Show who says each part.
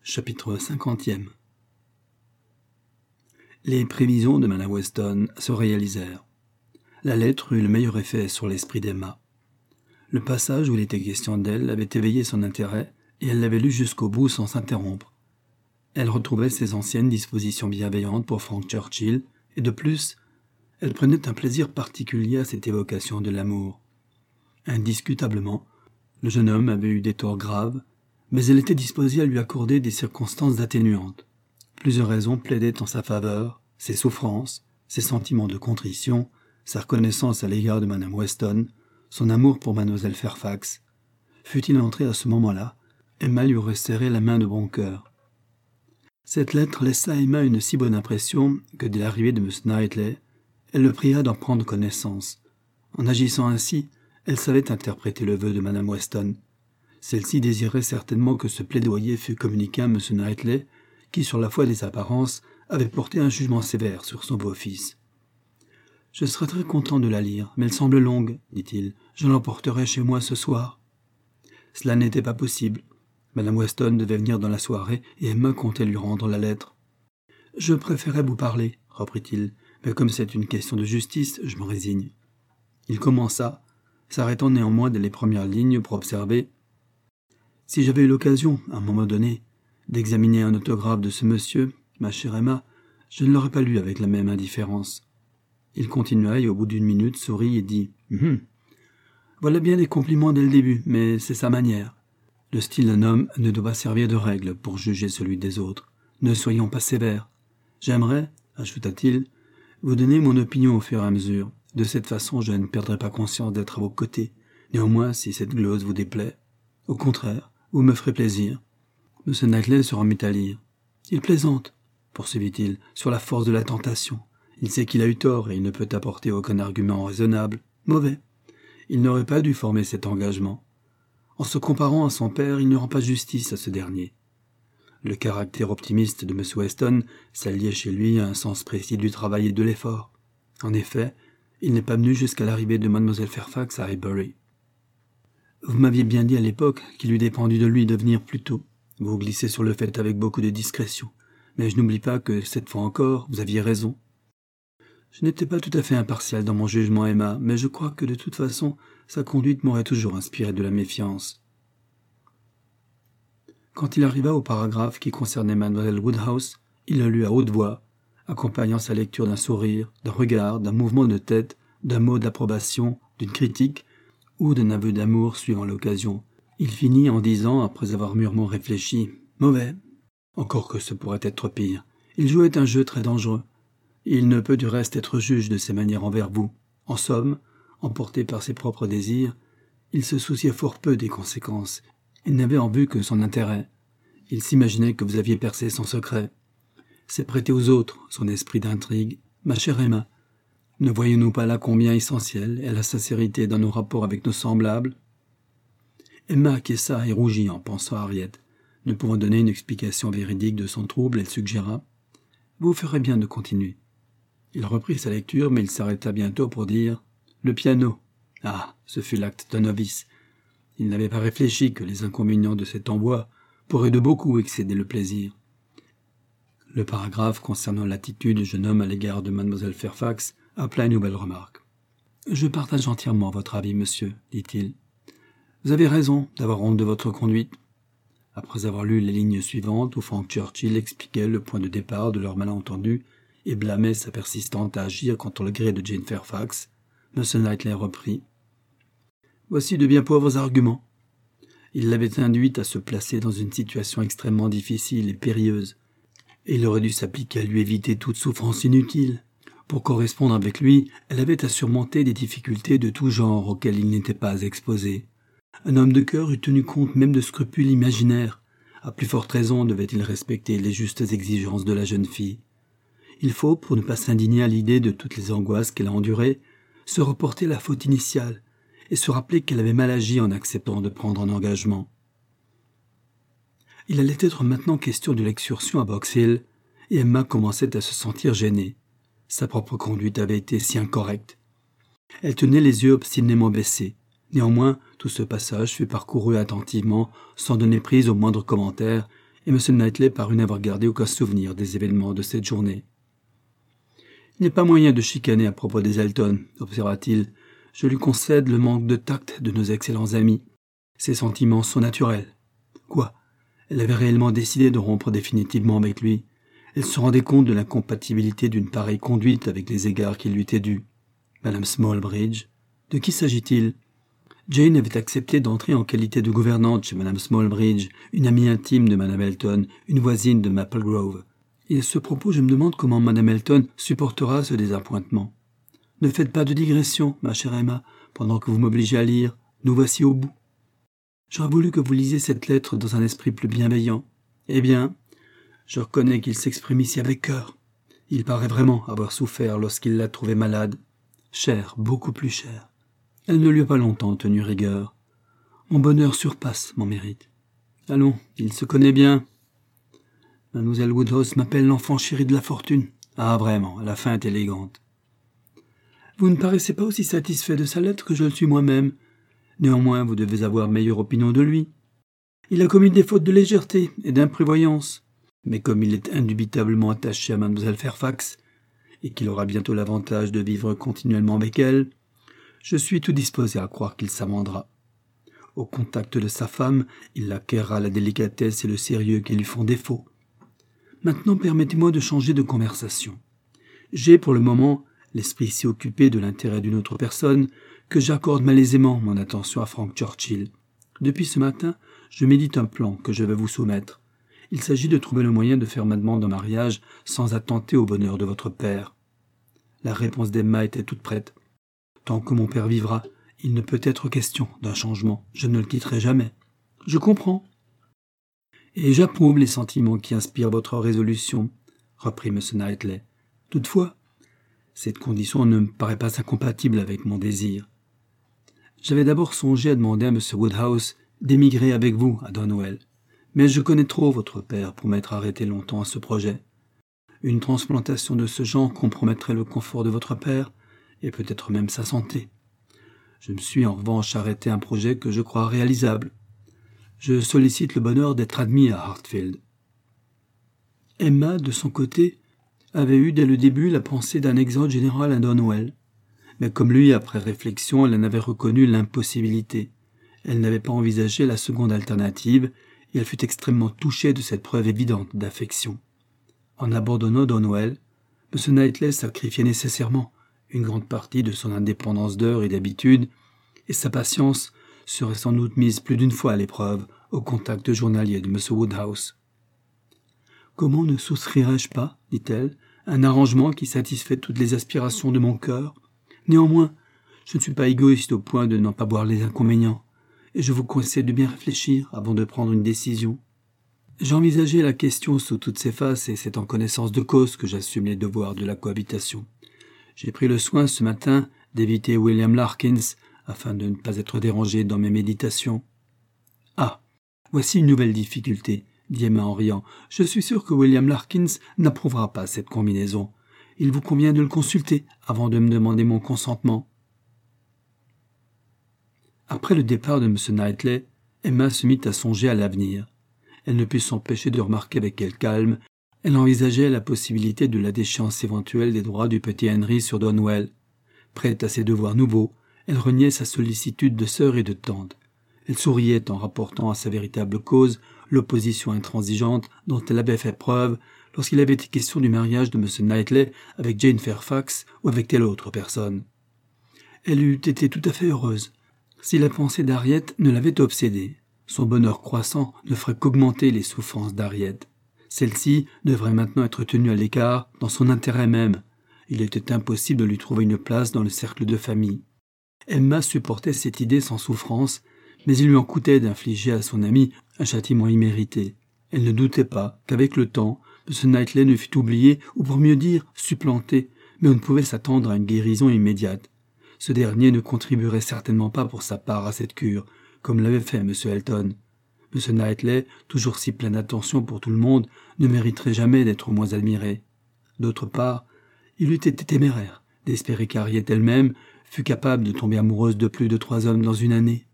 Speaker 1: Chapitre 50e. Les prévisions de Madame Weston se réalisèrent. La lettre eut le meilleur effet sur l'esprit d'Emma. Le passage où il était question d'elle avait éveillé son intérêt et elle l'avait lu jusqu'au bout sans s'interrompre. Elle retrouvait ses anciennes dispositions bienveillantes pour Frank Churchill et de plus, elle prenait un plaisir particulier à cette évocation de l'amour. Indiscutablement, le jeune homme avait eu des torts graves, mais elle était disposée à lui accorder des circonstances atténuantes. Plusieurs raisons plaidaient en sa faveur, ses souffrances, ses sentiments de contrition, sa reconnaissance à l'égard de Madame Weston, son amour pour Mademoiselle Fairfax. Fût-il entré à ce moment-là, Emma lui aurait serré la main de bon cœur. Cette lettre laissa à Emma une si bonne impression que dès l'arrivée de M. Knightley, elle le pria d'en prendre connaissance. En agissant ainsi, elle savait interpréter le vœu de Madame Weston. Celle-ci désirait certainement que ce plaidoyer fût communiqué à M. Knightley, qui, sur la foi des apparences, avait porté un jugement sévère sur son beau-fils. « Je serais très content de la lire, mais elle semble longue, dit-il. Je l'emporterai chez moi ce soir. » Cela n'était pas possible. Madame Weston devait venir dans la soirée et Emma comptait lui rendre la lettre. « Je préférais vous parler, reprit-il, mais comme c'est une question de justice, je me résigne. » Il commença, s'arrêtant néanmoins dès les premières lignes pour observer « Si j'avais eu l'occasion, à un moment donné, d'examiner un autographe de ce monsieur, ma chère Emma, je ne l'aurais pas lu avec la même indifférence. » Il continua et au bout d'une minute sourit et dit « Voilà bien des compliments dès le début, mais c'est sa manière. Le style d'un homme ne doit pas servir de règle pour juger celui des autres. Ne soyons pas sévères. J'aimerais, ajouta-t-il, vous donner mon opinion au fur et à mesure. De cette façon, je ne perdrai pas conscience d'être à vos côtés. Néanmoins, si cette glose vous déplaît, au contraire, vous me ferez plaisir. » M. Knightley se remit à lire. « Il plaisante, poursuivit-il, sur la force de la tentation. Il sait qu'il a eu tort et il ne peut apporter aucun argument raisonnable. Mauvais. Il n'aurait pas dû former cet engagement. En se comparant à son père, il ne rend pas justice à ce dernier. Le caractère optimiste de M. Weston s'alliait chez lui à un sens précis du travail et de l'effort. En effet, il n'est pas venu jusqu'à l'arrivée de Mademoiselle Fairfax à Highbury. Vous m'aviez bien dit à l'époque qu'il eût dépendu de lui de venir plus tôt. Vous glissez sur le fait avec beaucoup de discrétion, mais je n'oublie pas que, cette fois encore, vous aviez raison. Je n'étais pas tout à fait impartial dans mon jugement, Emma, mais je crois que de toute façon, sa conduite m'aurait toujours inspiré de la méfiance. » Quand il arriva au paragraphe qui concernait Mademoiselle Woodhouse, il le lut à haute voix, accompagnant sa lecture d'un sourire, d'un regard, d'un mouvement de tête, d'un mot d'approbation, d'une critique ou d'un aveu d'amour suivant l'occasion. Il finit en disant, après avoir mûrement réfléchi, « Mauvais, encore que ce pourrait être pire. Il jouait un jeu très dangereux. Il ne peut du reste être juge de ses manières envers vous. En somme, emporté par ses propres désirs, il se souciait fort peu des conséquences. Il n'avait en vue que son intérêt. Il s'imaginait que vous aviez percé son secret. C'est prêter aux autres son esprit d'intrigue. Ma chère Emma, ne voyons-nous pas là combien essentielle est la sincérité dans nos rapports avec nos semblables ?» Emma acquiesça et rougit en pensant à Harriet. Ne pouvant donner une explication véridique de son trouble, elle suggéra « Vous ferez bien de continuer. » Il reprit sa lecture, mais il s'arrêta bientôt pour dire « Le piano. » Ah, ce fut l'acte d'un novice. Il n'avait pas réfléchi que les inconvénients de cet envoi pourraient de beaucoup excéder le plaisir. Le paragraphe concernant l'attitude du jeune homme à l'égard de Mademoiselle Fairfax appela une nouvelle remarque. « Je partage entièrement votre avis, monsieur, dit-il. Vous avez raison d'avoir honte de votre conduite. » Après avoir lu les lignes suivantes où Frank Churchill expliquait le point de départ de leur malentendu et blâmait sa persistante à agir contre le gré de Jane Fairfax, M. Knightley reprit. « Voici de bien pauvres arguments. Il l'avait induite à se placer dans une situation extrêmement difficile et périlleuse, et il aurait dû s'appliquer à lui éviter toute souffrance inutile. Pour correspondre avec lui, elle avait à surmonter des difficultés de tout genre auxquelles il n'était pas exposé. Un homme de cœur eût tenu compte même de scrupules imaginaires. À plus forte raison devait-il respecter les justes exigences de la jeune fille. Il faut, pour ne pas s'indigner à l'idée de toutes les angoisses qu'elle a endurées, se reporter la faute initiale et se rappeler qu'elle avait mal agi en acceptant de prendre un engagement. Il allait être maintenant question de l'excursion à Box Hill, et Emma commençait à se sentir gênée. Sa propre conduite avait été si incorrecte. Elle tenait les yeux obstinément baissés. Néanmoins, tout ce passage fut parcouru attentivement, sans donner prise au moindre commentaire, et M. Knightley parut n'avoir gardé aucun souvenir des événements de cette journée. « Il n'y a pas moyen de chicaner à propos des Elton, observa-t-il. Je lui concède le manque de tact de nos excellents amis. Ses sentiments sont naturels. Quoi ? Elle avait réellement décidé de rompre définitivement avec lui. Elle se rendait compte de l'incompatibilité d'une pareille conduite avec les égards qui lui étaient dus. Madame Smallbridge, de qui s'agit-il ? Jane avait accepté d'entrer en qualité de gouvernante chez Madame Smallbridge, une amie intime de Madame Elton, une voisine de Maple Grove. Et à ce propos, je me demande comment Madame Elton supportera ce désappointement. Ne faites pas de digression, ma chère Emma, pendant que vous m'obligez à lire. Nous voici au bout. J'aurais voulu que vous lisiez cette lettre dans un esprit plus bienveillant. Eh bien, je reconnais qu'il s'exprime ici avec cœur. Il paraît vraiment avoir souffert lorsqu'il l'a trouvée malade. Cher, beaucoup plus cher. Elle ne lui a pas longtemps tenu rigueur. Mon bonheur surpasse mon mérite. Allons, il se connaît bien. Mademoiselle Woodhouse m'appelle l'enfant chéri de la fortune. Ah, vraiment, la fin est élégante. Vous ne paraissez pas aussi satisfait de sa lettre que je le suis moi-même. Néanmoins, vous devez avoir meilleure opinion de lui. Il a commis des fautes de légèreté et d'imprévoyance. Mais comme il est indubitablement attaché à mademoiselle Fairfax, et qu'il aura bientôt l'avantage de vivre continuellement avec elle, je suis tout disposé à croire qu'il s'amendera. Au contact de sa femme, il acquerra la délicatesse et le sérieux qui lui font défaut. Maintenant, permettez-moi de changer de conversation. J'ai, pour le moment, l'esprit si occupé de l'intérêt d'une autre personne que j'accorde malaisément mon attention à Frank Churchill. Depuis ce matin, je médite un plan que je vais vous soumettre. Il s'agit de trouver le moyen de faire ma demande en mariage sans attenter au bonheur de votre père. La réponse d'Emma était toute prête. Tant que mon père vivra, il ne peut être question d'un changement. Je ne le quitterai jamais. Je comprends. Et j'approuve les sentiments qui inspirent votre résolution, reprit M. Knightley. Toutefois, cette condition ne me paraît pas incompatible avec mon désir. J'avais d'abord songé à demander à M. Woodhouse d'émigrer avec vous à Donwell, mais je connais trop votre père pour m'être arrêté longtemps à ce projet. Une transplantation de ce genre compromettrait le confort de votre père et peut-être même sa santé. Je me suis en revanche arrêté à un projet que je crois réalisable. Je sollicite le bonheur d'être admis à Hartfield. Emma, de son côté, avait eu dès le début la pensée d'un exode général à Donwell. Mais comme lui, après réflexion, elle en avait reconnu l'impossibilité. Elle n'avait pas envisagé la seconde alternative, et elle fut extrêmement touchée de cette preuve évidente d'affection. En abandonnant Donwell, M. Knightley sacrifiait nécessairement une grande partie de son indépendance d'heure et d'habitude, et sa patience serait sans doute mise plus d'une fois à l'épreuve au contact journalier de M. Woodhouse. « Comment ne souscrirais-je pas, dit-elle, un arrangement qui satisfait toutes les aspirations de mon cœur ? Néanmoins, je ne suis pas égoïste au point de n'en pas voir les inconvénients, et je vous conseille de bien réfléchir avant de prendre une décision. J'ai envisagé la question sous toutes ses faces, et c'est en connaissance de cause que j'assume les devoirs de la cohabitation. J'ai pris le soin ce matin d'éviter William Larkins, afin de ne pas être dérangé dans mes méditations. « Ah, voici une nouvelle difficulté, dit Emma en riant. Je suis sûr que William Larkins n'approuvera pas cette combinaison. Il vous convient de le consulter avant de me demander mon consentement. » Après le départ de M. Knightley, Emma se mit à songer à l'avenir. Elle ne put s'empêcher de remarquer avec quel calme elle envisageait la possibilité de la déchéance éventuelle des droits du petit Henry sur Donwell. Prête à ses devoirs nouveaux, elle reniait sa sollicitude de sœur et de tante. Elle souriait en rapportant à sa véritable cause l'opposition intransigeante dont elle avait fait preuve lorsqu'il avait été question du mariage de M. Knightley avec Jane Fairfax ou avec telle autre personne. Elle eût été tout à fait heureuse si la pensée d'Harriet ne l'avait obsédée. Son bonheur croissant ne ferait qu'augmenter les souffrances d'Harriet. Celle-ci devrait maintenant être tenue à l'écart dans son intérêt même. Il était impossible de lui trouver une place dans le cercle de famille. Emma supportait cette idée sans souffrance, mais il lui en coûtait d'infliger à son amie un châtiment immérité. Elle ne doutait pas qu'avec le temps, M. Knightley ne fût oublié, ou pour mieux dire, supplanté, mais on ne pouvait s'attendre à une guérison immédiate. Ce dernier ne contribuerait certainement pas pour sa part à cette cure, comme l'avait fait M. Elton. M. Knightley, toujours si plein d'attention pour tout le monde, ne mériterait jamais d'être moins admiré. D'autre part, il eût été téméraire d'espérer qu'Harriet elle-même fût capable de tomber amoureuse de plus de 3 hommes dans une année.